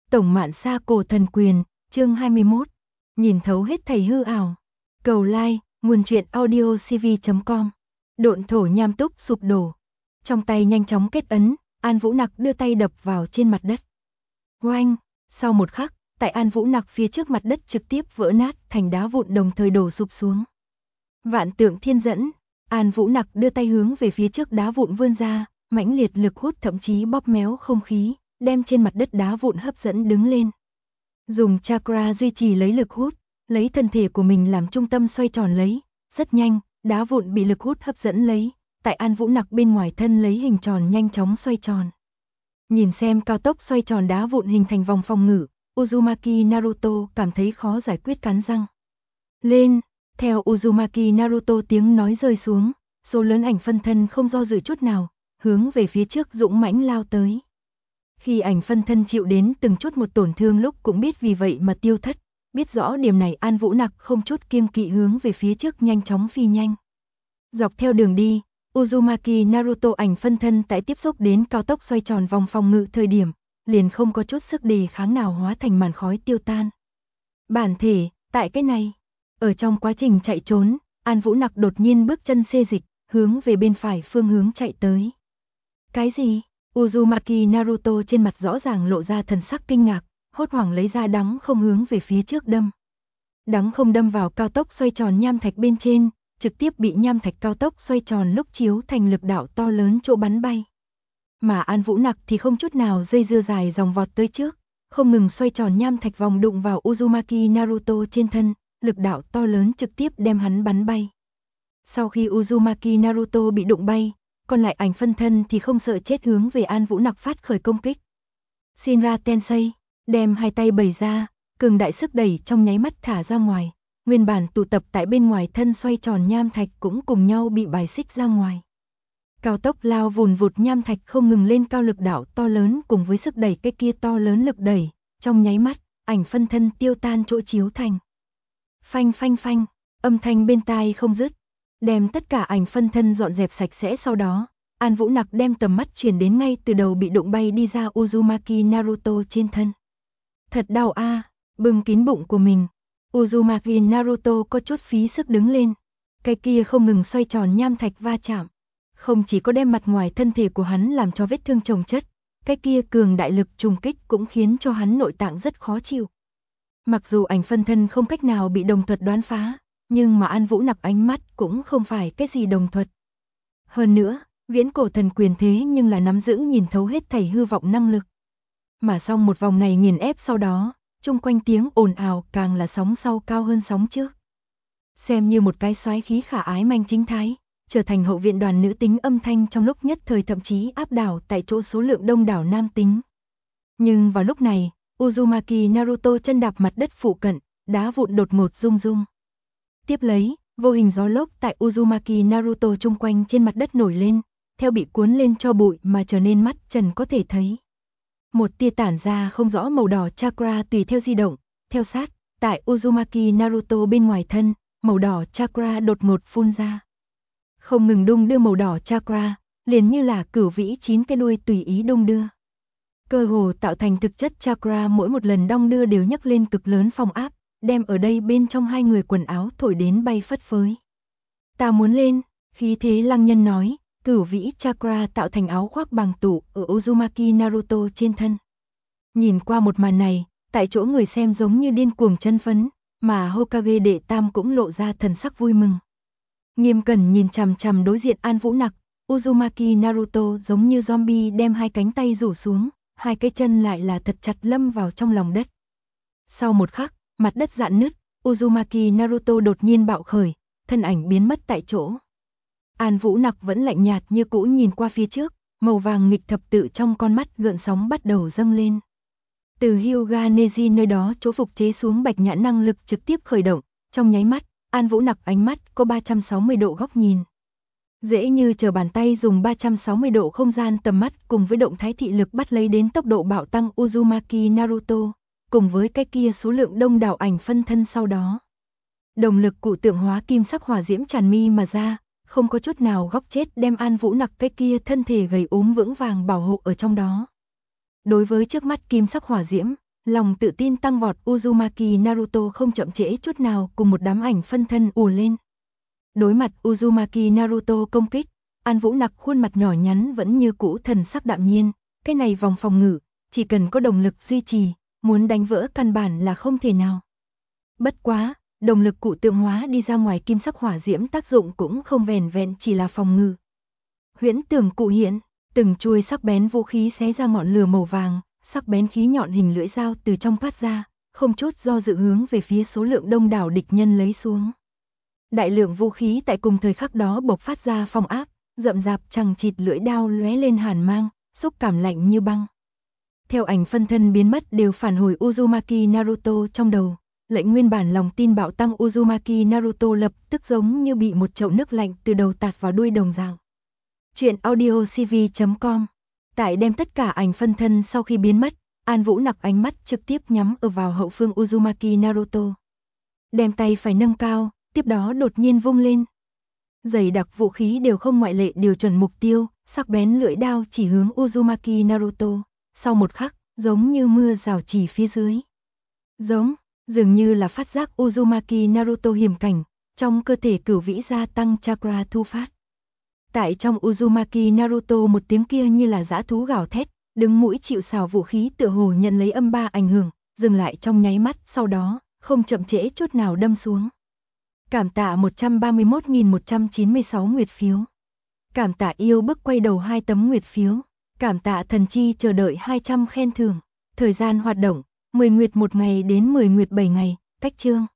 Tổng Mạn Sa Cổ Thần Quyền, chương 21. Nhìn thấu hết thảy hư ảo. Cầu like, nguồn truyện audiocv.com. Độn thổ nham túc sụp đổ. Trong tay nhanh chóng kết ấn, An Vũ Nặc đưa tay đập vào trên mặt đất. Oanh, sau một khắc, tại An Vũ Nặc phía trước mặt đất trực tiếp vỡ nát thành đá vụn đồng thời đổ sụp xuống. Vạn tượng thiên dẫn, An Vũ Nặc đưa tay hướng về phía trước đá vụn vươn ra, mãnh liệt lực hút thậm chí bóp méo không khí, đem trên mặt đất đá vụn hấp dẫn đứng lên. Dùng chakra duy trì lấy lực hút, lấy thân thể của mình làm trung tâm xoay tròn lấy, rất nhanh, đá vụn bị lực hút hấp dẫn lấy, tại An Vũ Nặc bên ngoài thân lấy hình tròn nhanh chóng xoay tròn. Nhìn xem cao tốc xoay tròn đá vụn hình thành vòng phòng ngự, Uzumaki Naruto cảm thấy khó giải quyết cắn răng. Lên, theo Uzumaki Naruto tiếng nói rơi xuống, số lớn ảnh phân thân không do dự chút nào, hướng về phía trước dũng mãnh lao tới. Khi ảnh phân thân chịu đến từng chút một tổn thương lúc cũng biết vì vậy mà tiêu thất, biết rõ điểm này An Vũ Nặc không chút kiêng kỵ hướng về phía trước nhanh chóng phi nhanh. Dọc theo đường đi, Uzumaki Naruto ảnh phân thân tại tiếp xúc đến cao tốc xoay tròn vòng phòng ngự thời điểm, liền không có chút sức đề kháng nào hóa thành màn khói tiêu tan. Bản thể, tại cái này, ở trong quá trình chạy trốn, An Vũ Nặc đột nhiên bước chân xê dịch, hướng về bên phải phương hướng chạy tới. Cái gì? Uzumaki Naruto trên mặt rõ ràng lộ ra thần sắc kinh ngạc, hốt hoảng lấy ra đắng không hướng về phía trước đâm. Đắng không đâm vào cao tốc xoay tròn nham thạch bên trên, trực tiếp bị nham thạch cao tốc xoay tròn lúc chiếu thành lực đạo to lớn chỗ bắn bay. Mà An Vũ Nặc thì không chút nào dây dưa dài dòng vọt tới trước, không ngừng xoay tròn nham thạch vòng đụng vào Uzumaki Naruto trên thân, lực đạo to lớn trực tiếp đem hắn bắn bay. Sau khi Uzumaki Naruto bị đụng bay, còn lại ảnh phân thân thì không sợ chết hướng về An Vũ Nặc phát khởi công kích. Shinra Tensei, đem hai tay bày ra, cường đại sức đẩy trong nháy mắt thả ra ngoài, nguyên bản tụ tập tại bên ngoài thân xoay tròn nham thạch cũng cùng nhau bị bài xích ra ngoài. Cao tốc lao vùn vụt nham thạch không ngừng lên cao lực đạo to lớn cùng với sức đẩy cái kia to lớn lực đẩy, trong nháy mắt, ảnh phân thân tiêu tan chỗ chiếu thành. Phanh phanh phanh, âm thanh bên tai không dứt. Đem tất cả ảnh phân thân dọn dẹp sạch sẽ sau đó, An Vũ Nặc đem tầm mắt chuyển đến ngay từ đầu bị đụng bay đi ra Uzumaki Naruto trên thân. Thật đau a, bưng kín bụng của mình. Uzumaki Naruto có chút phí sức đứng lên. Cái kia không ngừng xoay tròn nham thạch va chạm. Không chỉ có đem mặt ngoài thân thể của hắn làm cho vết thương chồng chất, cái kia cường đại lực trùng kích cũng khiến cho hắn nội tạng rất khó chịu. Mặc dù ảnh phân thân không cách nào bị đồng thuật đoán phá, nhưng mà An Vũ Nặc ánh mắt cũng không phải cái gì đồng thuật. Hơn nữa, viễn cổ thần quyền thế nhưng là nắm giữ nhìn thấu hết thảy hư vọng năng lực. Mà xong một vòng này nghiền ép sau đó, chung quanh tiếng ồn ào càng là sóng sau cao hơn sóng trước. Xem như một cái soái khí khả ái manh chính thái, trở thành hậu viện đoàn nữ tính âm thanh trong lúc nhất thời thậm chí áp đảo tại chỗ số lượng đông đảo nam tính. Nhưng vào lúc này, Uzumaki Naruto chân đạp mặt đất phụ cận, đá vụn đột ngột rung rung. Tiếp lấy, vô hình gió lốc tại Uzumaki Naruto chung quanh trên mặt đất nổi lên, theo bị cuốn lên cho bụi mà trở nên mắt trần có thể thấy. Một tia tản ra không rõ màu đỏ chakra tùy theo di động, theo sát, tại Uzumaki Naruto bên ngoài thân, màu đỏ chakra đột ngột phun ra. Không ngừng đung đưa màu đỏ chakra, liền như là cửu vĩ 9 cái đuôi tùy ý đung đưa. Cơ hồ tạo thành thực chất chakra mỗi một lần đong đưa đều nhấc lên cực lớn phong áp, đem ở đây bên trong hai người quần áo thổi đến bay phất phới. Ta muốn lên, khí thế lăng nhân nói, cửu vĩ chakra tạo thành áo khoác bằng tụ ở Uzumaki Naruto trên thân. Nhìn qua một màn này, tại chỗ người xem giống như điên cuồng chân phấn, mà Hokage đệ tam cũng lộ ra thần sắc vui mừng. Nghiêm cẩn nhìn chằm chằm đối diện An Vũ Nặc, Uzumaki Naruto giống như zombie đem hai cánh tay rủ xuống, hai cái chân lại là thật chặt lâm vào trong lòng đất. Sau một khắc, mặt đất rạn nứt, Uzumaki Naruto đột nhiên bạo khởi, thân ảnh biến mất tại chỗ. An Vũ Nặc vẫn lạnh nhạt như cũ nhìn qua phía trước, màu vàng nghịch thập tự trong con mắt gợn sóng bắt đầu dâng lên. Từ Hyuga Neji nơi đó chỗ phục chế xuống bạch nhãn năng lực trực tiếp khởi động, trong nháy mắt, An Vũ Nặc ánh mắt có 360 độ góc nhìn. Dễ như trở bàn tay dùng 360 độ không gian tầm mắt cùng với động thái thị lực bắt lấy đến tốc độ bạo tăng Uzumaki Naruto, cùng với cái kia số lượng đông đảo ảnh phân thân sau đó. Đồng lực cụ tượng hóa kim sắc hỏa diễm tràn mi mà ra, không có chút nào góc chết đem An Vũ Nặc cái kia thân thể gầy ốm vững vàng bảo hộ ở trong đó. Đối với trước mắt kim sắc hỏa diễm, Lòng tự tin tăng vọt, Uzumaki Naruto không chậm trễ chút nào cùng một đám ảnh phân thân ùa lên. Đối mặt Uzumaki Naruto công kích, An Vũ Nặc khuôn mặt nhỏ nhắn vẫn như cũ thần sắc đạm nhiên, cái này vòng phòng ngự, chỉ cần có động lực duy trì, muốn đánh vỡ căn bản là không thể nào. Bất quá, động lực cụ tượng hóa đi ra ngoài kim sắc hỏa diễm tác dụng cũng không vẻn vẹn chỉ là phòng ngự. Huyễn tưởng cụ hiện, từng chuôi sắc bén vũ khí xé ra ngọn lửa màu vàng, sắc bén khí nhọn hình lưỡi dao từ trong phát ra, không chút do dự hướng về phía số lượng đông đảo địch nhân lấy xuống. Đại lượng vũ khí tại cùng thời khắc đó bộc phát ra phong áp, rậm rạp chằng chịt lưỡi đao lóe lên hàn mang, xúc cảm lạnh như băng. Theo ảnh phân thân biến mất đều phản hồi Uzumaki Naruto trong đầu, lệnh nguyên bản lòng tin bạo tăng Uzumaki Naruto lập tức giống như bị một chậu nước lạnh từ đầu tạt vào đuôi đồng dạng. Chuyện audiocv.com. Tại đem tất cả ảnh phân thân sau khi biến mất, An Vũ Nặc ánh mắt trực tiếp nhắm ở vào hậu phương Uzumaki Naruto. Đem tay phải nâng cao, tiếp đó đột nhiên vung lên. Dày đặc vũ khí đều không ngoại lệ điều chuẩn mục tiêu, sắc bén lưỡi đao chỉ hướng Uzumaki Naruto. Sau một khắc, giống như mưa rào chỉ phía dưới. Dường như là phát giác Uzumaki Naruto hiểm cảnh, trong cơ thể cửu vĩ gia tăng chakra thu phát. Tại trong Uzumaki Naruto một tiếng kia như là dã thú gào thét, đứng mũi chịu sào vũ khí tựa hồ nhận lấy âm ba ảnh hưởng, dừng lại trong nháy mắt, sau đó, không chậm trễ chút nào đâm xuống. Cảm tạ 131.196 nguyệt phiếu. Cảm tạ yêu bức quay đầu 2 tấm nguyệt phiếu. Cảm tạ thần chi chờ đợi 200 khen thưởng. Thời gian hoạt động, 10 nguyệt 1 ngày đến 10 nguyệt 7 ngày, cách chương.